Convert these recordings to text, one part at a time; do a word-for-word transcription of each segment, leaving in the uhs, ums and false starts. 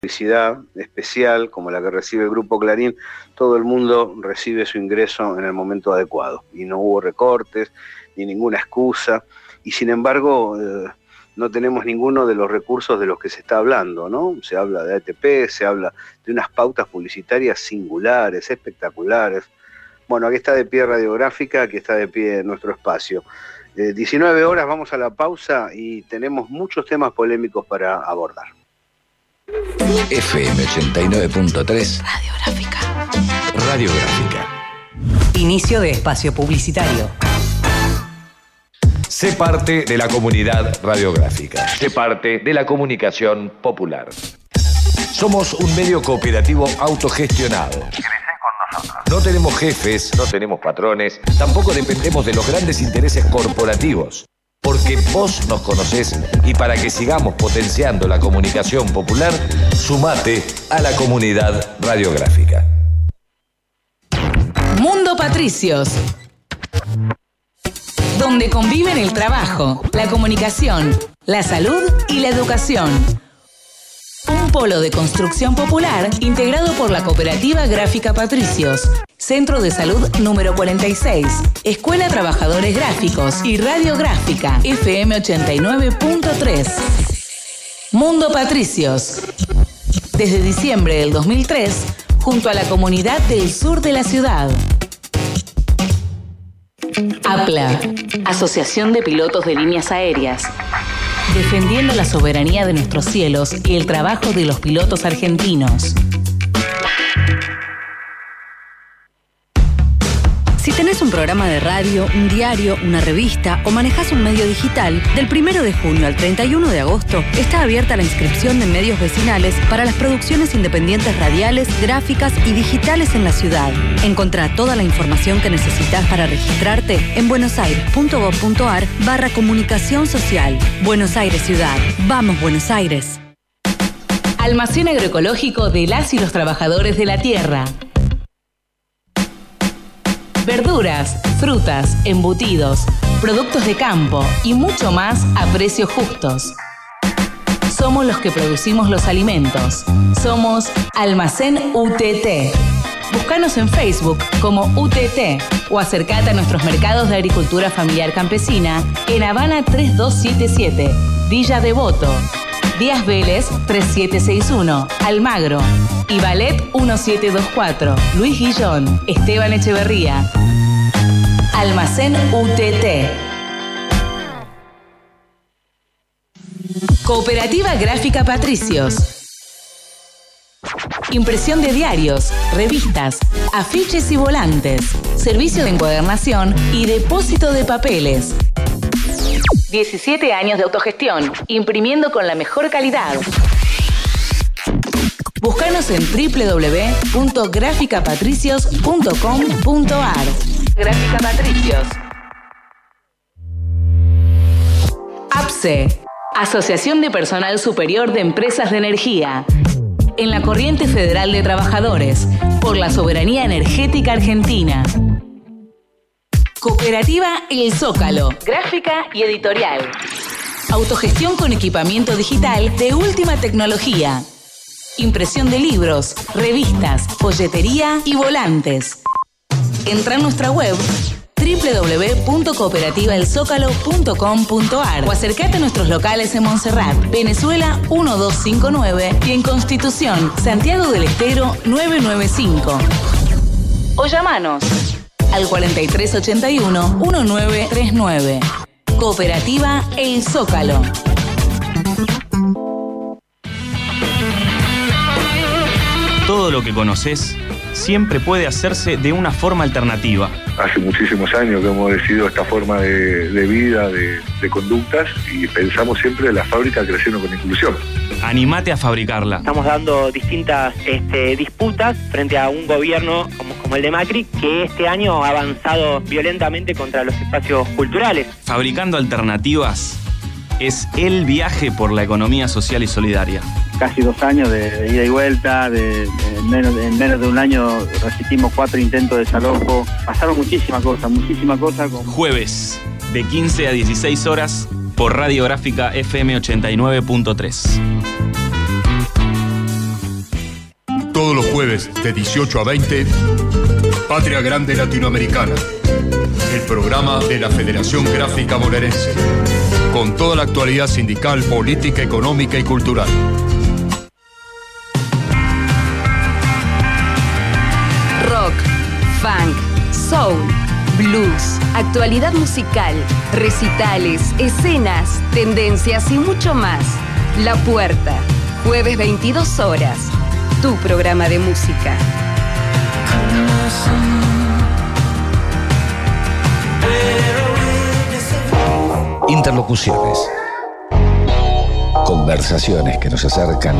publicidad especial como la que recibe el Grupo Clarín, todo el mundo recibe su ingreso en el momento adecuado y no hubo recortes ni ninguna excusa y sin embargo eh, no tenemos ninguno de los recursos de los que se está hablando, ¿no? Se habla de A T P, se habla de unas pautas publicitarias singulares, espectaculares. Bueno, aquí está de pie Radiográfica, aquí está de pie nuestro espacio. Eh, diecinueve horas, vamos a la pausa y tenemos muchos temas polémicos para abordar. F M ochenta y nueve punto tres Radiográfica. Radiográfica. Inicio de espacio publicitario. Sé parte de la comunidad radiográfica. Sé parte de la comunicación popular. Somos un medio cooperativo autogestionado. No tenemos jefes, no tenemos patrones, tampoco dependemos de los grandes intereses corporativos. Porque vos nos conocés y para que sigamos potenciando la comunicación popular, sumate a la comunidad radiográfica. Mundo Patricios, donde conviven el trabajo, la comunicación, la salud y la educación. Un polo de construcción popular integrado por la Cooperativa Gráfica Patricios, Centro de Salud número cuarenta y seis, Escuela Trabajadores Gráficos y Radiográfica, F M ochenta y nueve punto tres. Mundo Patricios, desde diciembre del dos mil tres, junto a la comunidad del sur de la ciudad. APLA, Asociación de Pilotos de Líneas Aéreas. Defendiendo la soberanía de nuestros cielos y el trabajo de los pilotos argentinos. Si tenés un programa de radio, un diario, una revista o manejás un medio digital, del primero de junio al treinta y uno de agosto está abierta la inscripción de medios vecinales para las producciones independientes radiales, gráficas y digitales en la ciudad. Encontrá toda la información que necesitas para registrarte en buenosaires.gov.ar barra comunicación social. Buenos Aires Ciudad. Vamos, Buenos Aires. Almacén agroecológico de las y los trabajadores de la tierra. Verduras, frutas, embutidos, productos de campo y mucho más a precios justos. Somos los que producimos los alimentos. Somos Almacén U T T. Búscanos en Facebook como U T T o acercate a nuestros mercados de agricultura familiar campesina en Habana tres dos siete siete, Villa Devoto, Díaz Vélez tres siete seis uno, Almagro y Ballet uno siete dos cuatro, Luis Guillón, Esteban Echeverría. Almacén U T T. Cooperativa Gráfica Patricios. Impresión de diarios, revistas, afiches y volantes, servicio de encuadernación y depósito de papeles. diecisiete años de autogestión, imprimiendo con la mejor calidad. Búscanos en doble u doble u doble u punto gráfica patricios punto com punto a r. Gráfica Patricios. A P S E, Asociación de Personal Superior de Empresas de Energía. En la Corriente Federal de Trabajadores, por la soberanía energética argentina. Cooperativa El Zócalo, gráfica y editorial. Autogestión con equipamiento digital de última tecnología. Impresión de libros, revistas, folletería y volantes. Entra en nuestra web doble u doble u doble u punto cooperativa el zócalo punto com punto a r o acercate a nuestros locales en Montserrat, Venezuela uno dos cinco nueve y en Constitución, Santiago del Estero nueve nueve cinco. O llamanos al cuarenta y tres ochenta y uno diecinueve treinta y nueve. Cooperativa El Zócalo. Todo lo que conoces siempre puede hacerse de una forma alternativa. Hace muchísimos años que hemos decidido esta forma de, de vida, de, de conductas, y pensamos siempre en la fábrica creciendo con inclusión. Animate a fabricarla. Estamos dando distintas este, disputas frente a un gobierno como, como el de Macri, que este año ha avanzado violentamente contra los espacios culturales. Fabricando alternativas es el viaje por la economía social y solidaria. Casi dos años de, de ida y vuelta, de, de, en, menos, en menos de un año resistimos cuatro intentos de desalojo. Pasaron muchísimas cosas, muchísimas cosas. Con... Jueves, de quince a dieciséis horas, por Radiográfica F M ochenta y nueve punto tres. Todos los jueves de dieciocho a veinte, Patria Grande Latinoamericana, el programa de la Federación Gráfica Bonaerense, con toda la actualidad sindical, política, económica y cultural. Rock, funk, soul, blues, actualidad musical, recitales, escenas, tendencias y mucho más. La Puerta, jueves veintidós horas. Tu programa de música. Interlocuciones. Conversaciones que nos acercan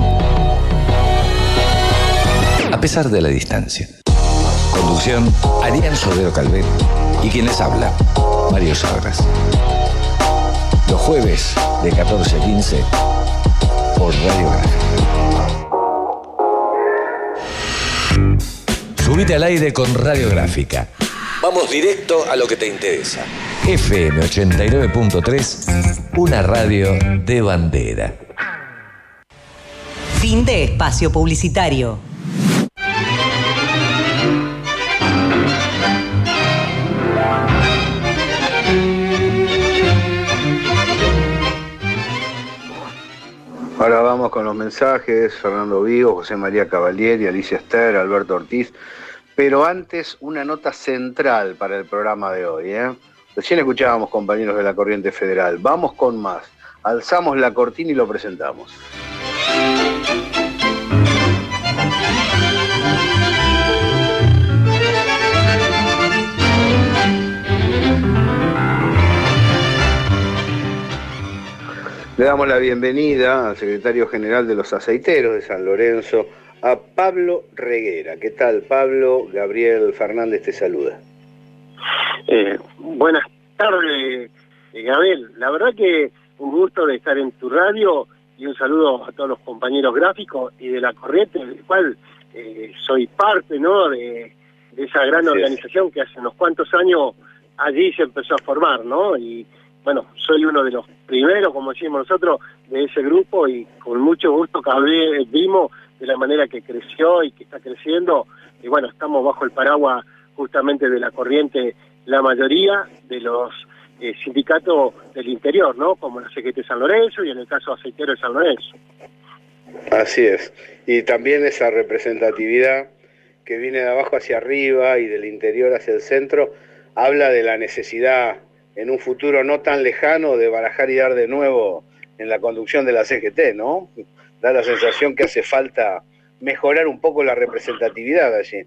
a pesar de la distancia. Conducción, Arián Sodero Calvet y quien les habla, Mario Sagras. Los jueves de catorce a quince por Radio Gráfica. Subite al aire con Radio Gráfica. Vamos directo a lo que te interesa. F M ochenta y nueve punto tres, una radio de bandera. Fin de espacio publicitario. Ahora vamos con los mensajes. Fernando Vigo, José María Cavalieri, Alicia Ester, Alberto Ortiz. Pero antes, una nota central para el programa de hoy, ¿eh? Recién escuchábamos, compañeros de la Corriente Federal. Vamos con más. Alzamos la cortina y lo presentamos. Le damos la bienvenida al secretario general de los aceiteros de San Lorenzo, a Pablo Reguera. ¿Qué tal, Pablo? Gabriel Fernández te saluda. Eh, buenas tardes, eh, Gabriel. La verdad que un gusto de estar en tu radio y un saludo a todos los compañeros gráficos y de la Corriente, del cual eh, soy parte, ¿no?, de, de esa gran Así organización es. que hace unos cuantos años allí se empezó a formar, ¿no? Y bueno, soy uno de los primeros, como decimos nosotros, de ese grupo y con mucho gusto que vimos de la manera que creció y que está creciendo. Y bueno, estamos bajo el paraguas justamente de la Corriente, la mayoría de los eh, sindicatos del interior, ¿no? Como la C G T San Lorenzo y en el caso aceitero de San Lorenzo. Así es. Y también esa representatividad que viene de abajo hacia arriba y del interior hacia el centro, habla de la necesidad en un futuro no tan lejano de barajar y dar de nuevo en la conducción de la C G T, ¿no? Da la sensación que hace falta mejorar un poco la representatividad allí.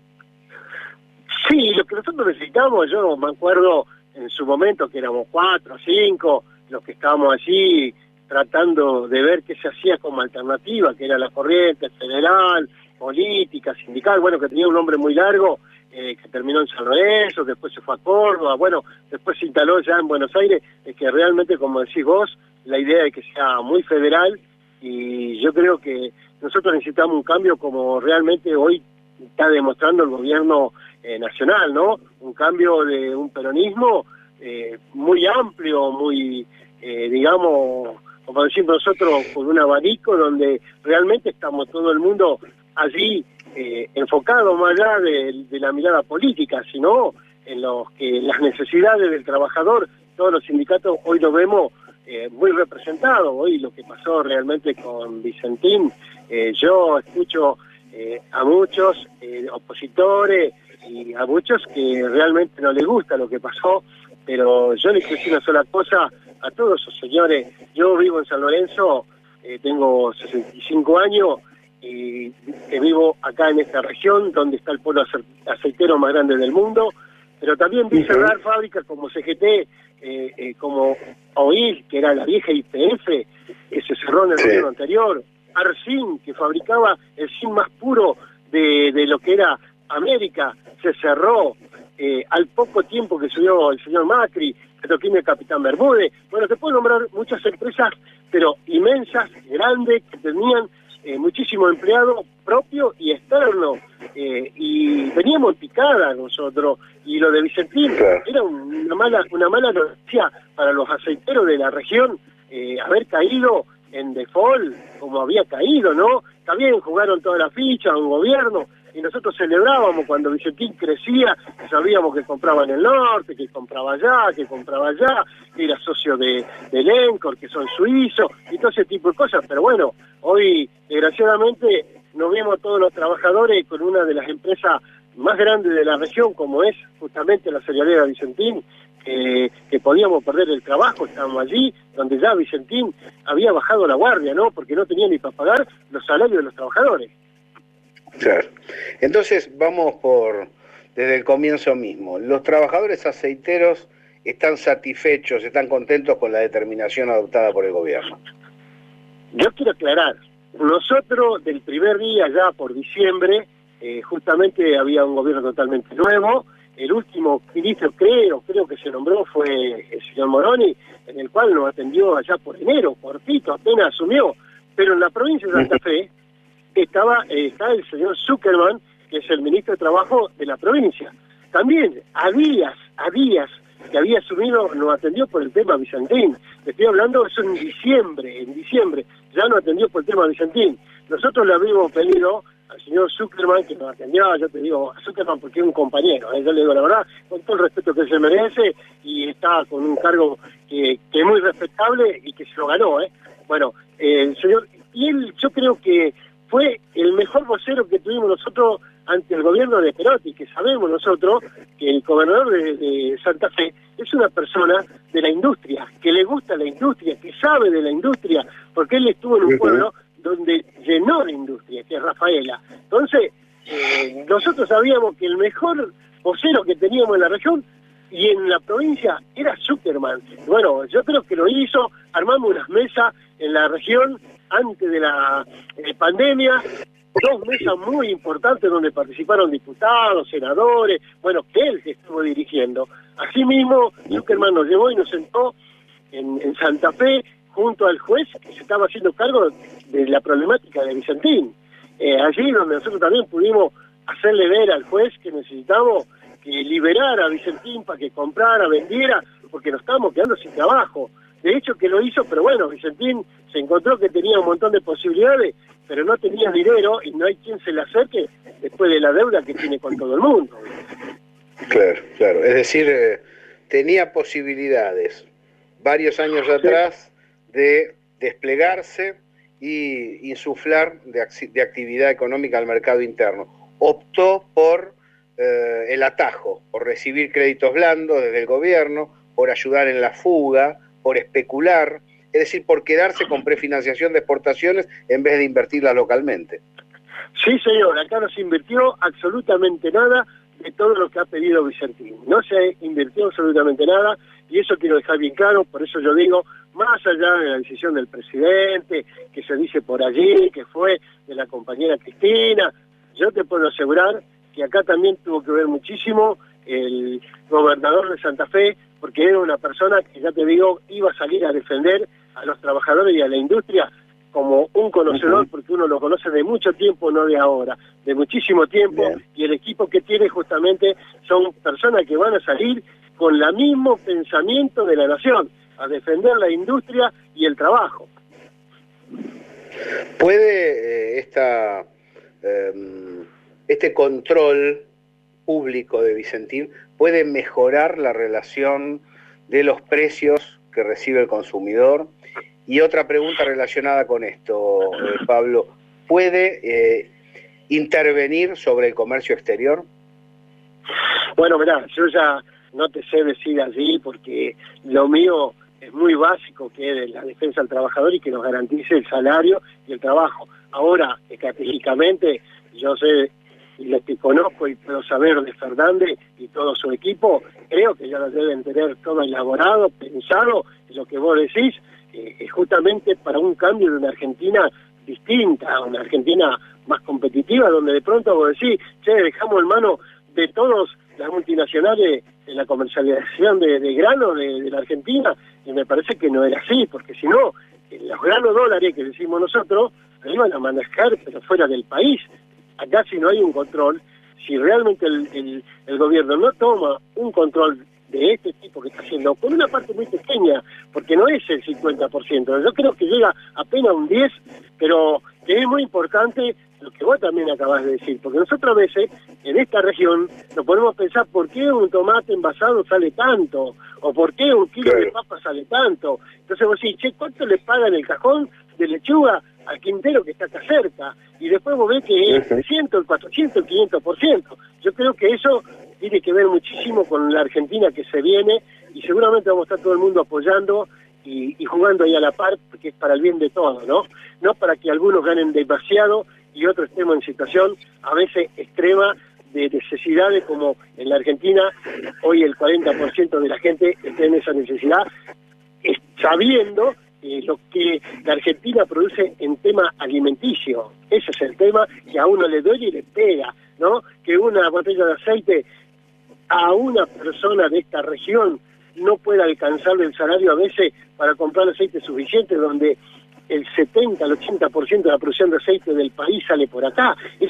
Sí, lo que nosotros necesitamos, yo me acuerdo en su momento que éramos cuatro, cinco, los que estábamos allí tratando de ver qué se hacía como alternativa, que era la Corriente Federal, política, sindical, bueno, que tenía un nombre muy largo, eh, que terminó en San Lorenzo, después se fue a Córdoba, bueno, después se instaló ya en Buenos Aires, es que realmente, como decís vos, la idea es que sea muy federal, y yo creo que nosotros necesitamos un cambio como realmente hoy está demostrando el gobierno eh, nacional, ¿no? Un cambio de un peronismo eh, muy amplio, muy, eh, digamos, como decimos nosotros, con un abanico donde realmente estamos todo el mundo allí eh, enfocado más allá de, de la mirada política, sino en los que las necesidades del trabajador, todos los sindicatos hoy lo vemos eh, muy representados. Hoy lo que pasó realmente con Vicentín, eh, yo escucho eh, a muchos eh, opositores y a muchos que realmente no les gusta lo que pasó, pero yo les quiero decir una sola cosa a todos esos señores. Yo vivo en San Lorenzo, eh, tengo sesenta y cinco años y eh, vivo acá en esta región donde está el polo aceitero más grande del mundo, pero también vi cerrar fábricas como C G T, eh, eh, como O I L, que era la vieja I P F, que se cerró en el sí. gobierno anterior, Arcin, que fabricaba el zinc más puro de, de lo que era América, se cerró. Eh, al poco tiempo que subió el señor Macri, Petroquímica Capitán Bermúdez, bueno, te puedo nombrar muchas empresas, pero inmensas, grandes, que tenían eh, muchísimos empleados propios y externos, eh, y veníamos en picada nosotros, y lo de Vicentín era una mala, una mala noticia para los aceiteros de la región, eh, haber caído en default como había caído, ¿no? También jugaron toda la ficha, un gobierno, y nosotros celebrábamos cuando Vicentín crecía, sabíamos que compraba en el norte, que compraba allá, que compraba allá, que era socio de, de Lencor, que son suizos, y todo ese tipo de cosas. Pero bueno, hoy, desgraciadamente, nos vemos todos los trabajadores con una de las empresas más grandes de la región, como es justamente la cerealera Vicentín, eh, que podíamos perder el trabajo. Estábamos allí, donde ya Vicentín había bajado la guardia, ¿no? Porque no tenía ni para pagar los salarios de los trabajadores. Claro. Entonces, vamos por desde el comienzo mismo. ¿Los trabajadores aceiteros están satisfechos, están contentos con la determinación adoptada por el gobierno? Yo quiero aclarar, nosotros del primer día, ya por diciembre, eh, justamente había un gobierno totalmente nuevo. El último ministro, creo, creo que se nombró fue el señor Moroni, en el cual nos atendió allá por enero, cortito, apenas asumió. Pero en la provincia de Santa Fe estaba eh, está el señor Zuckerman, que es el ministro de Trabajo de la provincia. También a días, a días que había asumido, nos atendió por el tema Vicentín. Le estoy hablando, eso en diciembre, en diciembre, ya nos atendió por el tema Vicentín. Nosotros le habíamos pedido al señor Zuckerman, que nos atendió, yo te digo a Zuckerman porque es un compañero, ¿eh? Yo le digo la verdad, con todo el respeto que se merece, y está con un cargo que, que es muy respetable y que se lo ganó, ¿eh? Bueno, eh, el señor, y él, yo creo que fue el mejor vocero que tuvimos nosotros ante el gobierno de Perotti, que sabemos nosotros que el gobernador de, de Santa Fe es una persona de la industria, que le gusta la industria, que sabe de la industria, porque él estuvo en un pueblo donde llenó la industria, que es Rafaela. Entonces, eh, nosotros sabíamos que el mejor vocero que teníamos en la región y en la provincia era Zuckerman. Bueno, yo creo que lo hizo, armamos unas mesas en la región antes de la eh, pandemia, dos mesas muy importantes donde participaron diputados, senadores, bueno, que él estuvo dirigiendo. Asimismo, Zuckerman nos llevó y nos sentó en, en Santa Fe junto al juez que se estaba haciendo cargo de la problemática de Vicentín. Eh, allí donde nosotros también pudimos hacerle ver al juez que necesitamos que liberara a Vicentín para que comprara, vendiera, porque nos estábamos quedando sin trabajo. De hecho que lo hizo, pero bueno, Vicentín se encontró que tenía un montón de posibilidades, pero no tenía dinero y no hay quien se le acerque después de la deuda que tiene con todo el mundo. Claro, claro. Es decir, eh, tenía posibilidades varios años atrás de desplegarse y insuflar de, de actividad económica al mercado interno. Optó por eh, el atajo, por recibir créditos blandos desde el gobierno, por ayudar en la fuga, por especular, es decir, por quedarse con prefinanciación de exportaciones en vez de invertirlas localmente. Sí, señor, acá no se invirtió absolutamente nada de todo lo que ha pedido Vicentín. No se invirtió absolutamente nada, y eso quiero dejar bien claro. Por eso yo digo, más allá de la decisión del presidente, que se dice por allí, que fue de la compañera Cristina, yo te puedo asegurar que acá también tuvo que ver muchísimo el gobernador de Santa Fe, porque era una persona que, ya te digo, iba a salir a defender a los trabajadores y a la industria como un conocedor, uh-huh. porque uno lo conoce de mucho tiempo, no de ahora, de muchísimo tiempo. Bien. Y el equipo que tiene justamente son personas que van a salir con el mismo pensamiento de la nación, a defender la industria y el trabajo. ¿Puede eh, esta, eh, este control público de Vicentín, puede mejorar la relación de los precios que recibe el consumidor? Y otra pregunta relacionada con esto, eh, Pablo, ¿puede eh, intervenir sobre el comercio exterior? Bueno, mirá, yo ya no te sé decir allí porque lo mío es muy básico, que es la defensa del trabajador y que nos garantice el salario y el trabajo. Ahora, estratégicamente, yo sé, y los que conozco y puedo saber de Fernández y todo su equipo, creo que ya lo deben tener todo elaborado, pensado, y lo que vos decís, eh, es justamente para un cambio de una Argentina distinta, una Argentina más competitiva, donde de pronto vos decís, che, dejamos en mano de todos las multinacionales en la comercialización de, de grano de, de la Argentina, y me parece que no era así, porque si no, los granos dólares que decimos nosotros, lo iban a manejar, pero fuera del país. Acá si no hay un control, si realmente el, el, el gobierno no toma un control de este tipo que está haciendo, con una parte muy pequeña, porque no es el cincuenta por ciento, yo creo que llega apenas a un diez por ciento, pero que es muy importante lo que vos también acabas de decir, porque nosotros a veces en esta región nos ponemos a pensar por qué un tomate envasado sale tanto, o por qué un kilo claro. de papa sale tanto. Entonces vos decís, che, ¿cuánto le pagan el cajón de lechuga al quintero que está acá cerca? Y después vos ves que es trescientos, el cuatrocientos, el quinientos por ciento. Yo creo que eso tiene que ver muchísimo con la Argentina que se viene, y seguramente vamos a estar todo el mundo apoyando y, y jugando ahí a la par, porque es para el bien de todos, ¿no? No para que algunos ganen demasiado y otros estemos en situación a veces extrema de necesidades, como en la Argentina hoy el cuarenta por ciento de la gente está en esa necesidad, sabiendo eh, lo que la Argentina produce en tema alimenticio. Ese es el tema que a uno le duele y le pega, ¿no? Que una botella de aceite a una persona de esta región no pueda alcanzarle el salario a veces para comprar aceite suficiente, donde el setenta, el ochenta por ciento de la producción de aceite del país sale por acá. Ese